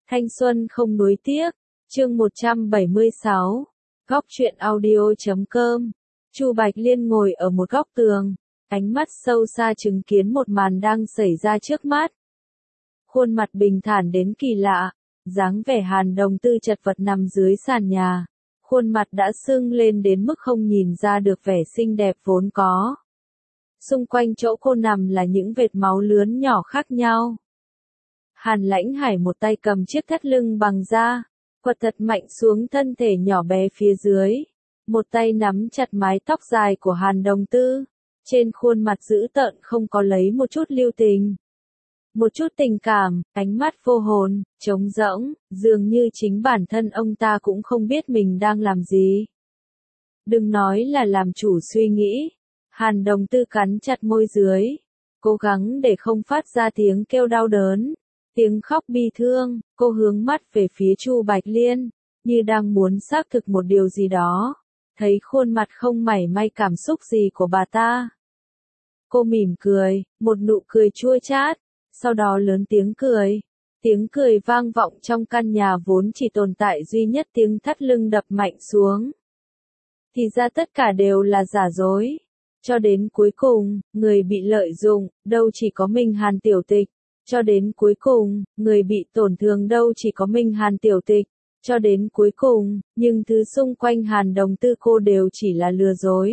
Thanh xuân không nuối tiếc, chương 176, góc truyện audio.com. Chu Bạch Liên ngồi ở một góc tường, ánh mắt sâu xa chứng kiến một màn đang xảy ra trước mắt. Khuôn mặt bình thản đến kỳ lạ, dáng vẻ Hàn Đồng Tư chật vật nằm dưới sàn nhà, khuôn mặt đã sưng lên đến mức không nhìn ra được vẻ xinh đẹp vốn có. Xung quanh chỗ cô nằm là những vệt máu lớn nhỏ khác nhau. Hàn Lãnh Hải một tay cầm chiếc thắt lưng bằng da, quật thật mạnh xuống thân thể nhỏ bé phía dưới, một tay nắm chặt mái tóc dài của Hàn Đồng Tư, trên khuôn mặt dữ tợn không có lấy một chút lưu tình. Một chút tình cảm, ánh mắt vô hồn, trống rỗng, dường như chính bản thân ông ta cũng không biết mình đang làm gì. Đừng nói là làm chủ suy nghĩ. Hàn Đồng Tư cắn chặt môi dưới, cố gắng để không phát ra tiếng kêu đau đớn, tiếng khóc bi thương. Cô hướng mắt về phía Chu Bạch Liên, như đang muốn xác thực một điều gì đó, thấy khuôn mặt không mảy may cảm xúc gì của bà ta. Cô mỉm cười, một nụ cười chua chát, sau đó lớn tiếng cười. Tiếng cười vang vọng trong căn nhà vốn chỉ tồn tại duy nhất tiếng thắt lưng đập mạnh xuống. Thì ra tất cả đều là giả dối. Cho đến cuối cùng, người bị lợi dụng, đâu chỉ có mình Hàn Tiểu Tịch. Cho đến cuối cùng, người bị tổn thương đâu chỉ có mình Hàn Tiểu Tịch. Cho đến cuối cùng, nhưng thứ xung quanh Hàn Đồng Tư cô đều chỉ là lừa dối.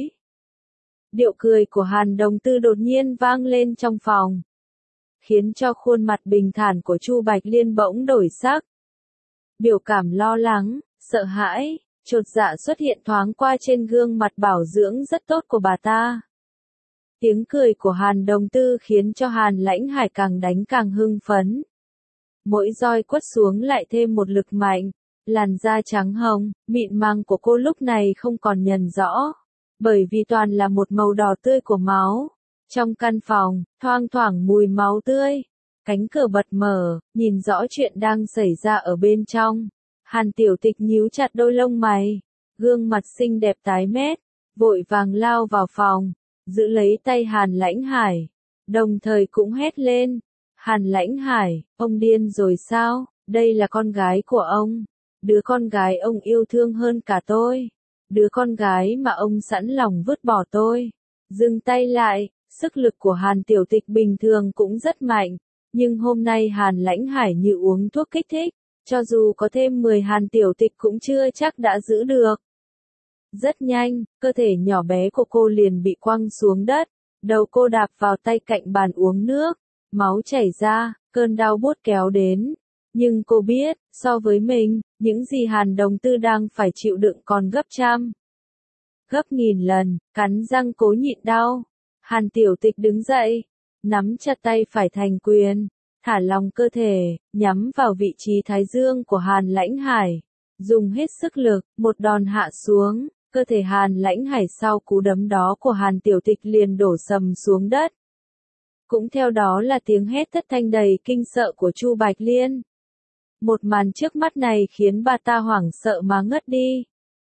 Điệu cười của Hàn Đồng Tư đột nhiên vang lên trong phòng, khiến cho khuôn mặt bình thản của Chu Bạch Liên bỗng đổi sắc. Biểu cảm lo lắng, sợ hãi, chột dạ xuất hiện thoáng qua trên gương mặt bảo dưỡng rất tốt của bà ta. Tiếng cười của Hàn Đồng Tư khiến cho Hàn Lãnh Hải càng đánh càng hưng phấn. Mỗi roi quất xuống lại thêm một lực mạnh, làn da trắng hồng, mịn màng của cô lúc này không còn nhìn rõ, bởi vì toàn là một màu đỏ tươi của máu. Trong căn phòng, thoang thoảng mùi máu tươi, cánh cửa bật mở, nhìn rõ chuyện đang xảy ra ở bên trong. Hàn Tiểu Tịch nhíu chặt đôi lông mày, gương mặt xinh đẹp tái mét, vội vàng lao vào phòng, giữ lấy tay Hàn Lãnh Hải, đồng thời cũng hét lên. Hàn Lãnh Hải, ông điên rồi sao? Đây là con gái của ông, đứa con gái ông yêu thương hơn cả tôi, đứa con gái mà ông sẵn lòng vứt bỏ tôi. Dừng tay lại. Sức lực của Hàn Tiểu Tịch bình thường cũng rất mạnh, nhưng hôm nay Hàn Lãnh Hải như uống thuốc kích thích, cho dù có thêm 10 Hàn Tiểu Tịch cũng chưa chắc đã giữ được. Rất nhanh, cơ thể nhỏ bé của cô liền bị quăng xuống đất, đầu cô đạp vào tay cạnh bàn uống nước, máu chảy ra, cơn đau buốt kéo đến. Nhưng cô biết, so với mình, những gì Hàn Đồng Tư đang phải chịu đựng còn gấp trăm, gấp nghìn lần, cắn răng cố nhịn đau. Hàn Tiểu Tịch đứng dậy, nắm chặt tay phải thành quyền, thả lỏng cơ thể, nhắm vào vị trí thái dương của Hàn Lãnh Hải, dùng hết sức lực, một đòn hạ xuống, cơ thể Hàn Lãnh Hải sau cú đấm đó của Hàn Tiểu Tịch liền đổ sầm xuống đất. Cũng theo đó là tiếng hét thất thanh đầy kinh sợ của Chu Bạch Liên. Một màn trước mắt này khiến bà ta hoảng sợ mà ngất đi.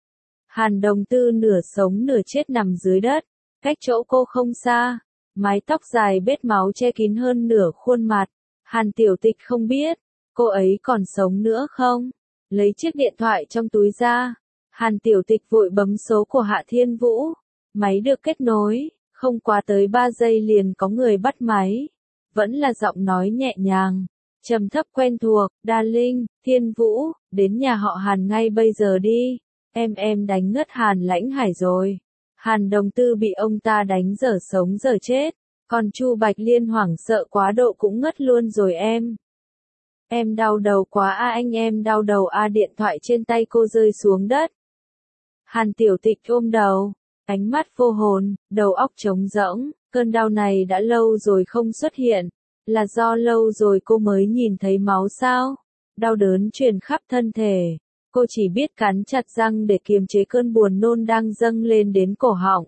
Hàn Đồng Tư nửa sống nửa chết nằm dưới đất. Cách chỗ cô không xa, mái tóc dài bết máu che kín hơn nửa khuôn mặt. Hàn Tiểu Tịch không biết, cô ấy còn sống nữa không? Lấy chiếc điện thoại trong túi ra, Hàn Tiểu Tịch vội bấm số của Hạ Thiên Vũ. Máy được kết nối, không quá tới 3 giây liền có người bắt máy. Vẫn là giọng nói nhẹ nhàng, trầm thấp quen thuộc, Darling, Thiên Vũ, đến nhà họ Hàn ngay bây giờ đi. Em đánh ngất Hàn Lãnh Hải rồi. Hàn Đồng Tư bị ông ta đánh dở sống dở chết, còn Chu Bạch Liên hoảng sợ quá độ cũng ngất luôn rồi em. Em đau đầu quá à, anh em đau đầu à, điện thoại trên tay cô rơi xuống đất. Hàn Tiểu Tịch ôm đầu, ánh mắt vô hồn, đầu óc trống rỗng, cơn đau này đã lâu rồi không xuất hiện, là do lâu rồi cô mới nhìn thấy máu sao? Đau đớn truyền khắp thân thể. Cô chỉ biết cắn chặt răng để kiềm chế cơn buồn nôn đang dâng lên đến cổ họng.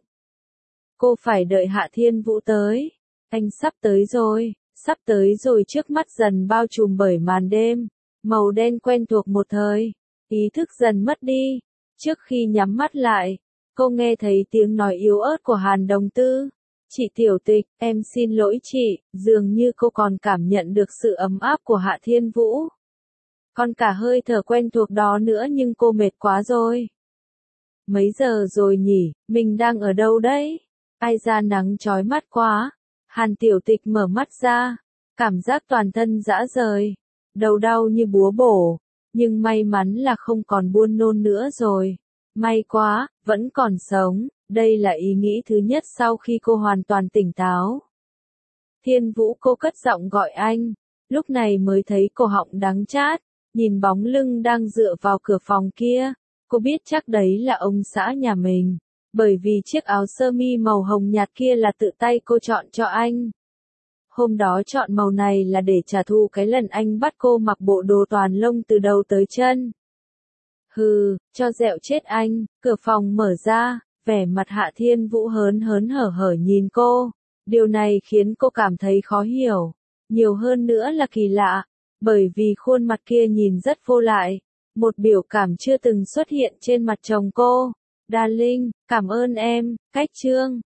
Cô phải đợi Hạ Thiên Vũ tới. Anh sắp tới rồi, trước mắt dần bao trùm bởi màn đêm. Màu đen quen thuộc một thời. Ý thức dần mất đi. Trước khi nhắm mắt lại, cô nghe thấy tiếng nói yếu ớt của Hàn Đồng Tư. Chị Tiểu Tịch, em xin lỗi chị, dường như cô còn cảm nhận được sự ấm áp của Hạ Thiên Vũ. Còn cả hơi thở quen thuộc đó nữa nhưng cô mệt quá rồi. Mấy giờ rồi nhỉ, mình đang ở đâu đấy? Ai ra nắng chói mắt quá. Hàn Tiểu Tịch mở mắt ra, cảm giác toàn thân rã rời, đầu đau như búa bổ, nhưng may mắn là không còn buồn nôn nữa rồi. May quá, vẫn còn sống, đây là ý nghĩ thứ nhất sau khi cô hoàn toàn tỉnh táo. Thiên Vũ, cô cất giọng gọi anh, lúc này mới thấy cổ họng đắng chát, nhìn bóng lưng đang dựa vào cửa phòng kia, cô biết chắc đấy là ông xã nhà mình, bởi vì chiếc áo sơ mi màu hồng nhạt kia là tự tay cô chọn cho anh. Hôm đó chọn màu này là để trả thù cái lần anh bắt cô mặc bộ đồ toàn lông từ đầu tới chân. Hừ, cho dẹo chết anh, cửa phòng mở ra, vẻ mặt Hạ Thiên Vũ hớn hớn hở hở nhìn cô. Điều này khiến cô cảm thấy khó hiểu, nhiều hơn nữa là kỳ lạ, bởi vì khuôn mặt kia nhìn rất vô lại, một biểu cảm chưa từng xuất hiện trên mặt chồng cô. Darling, cảm ơn em, cách trương.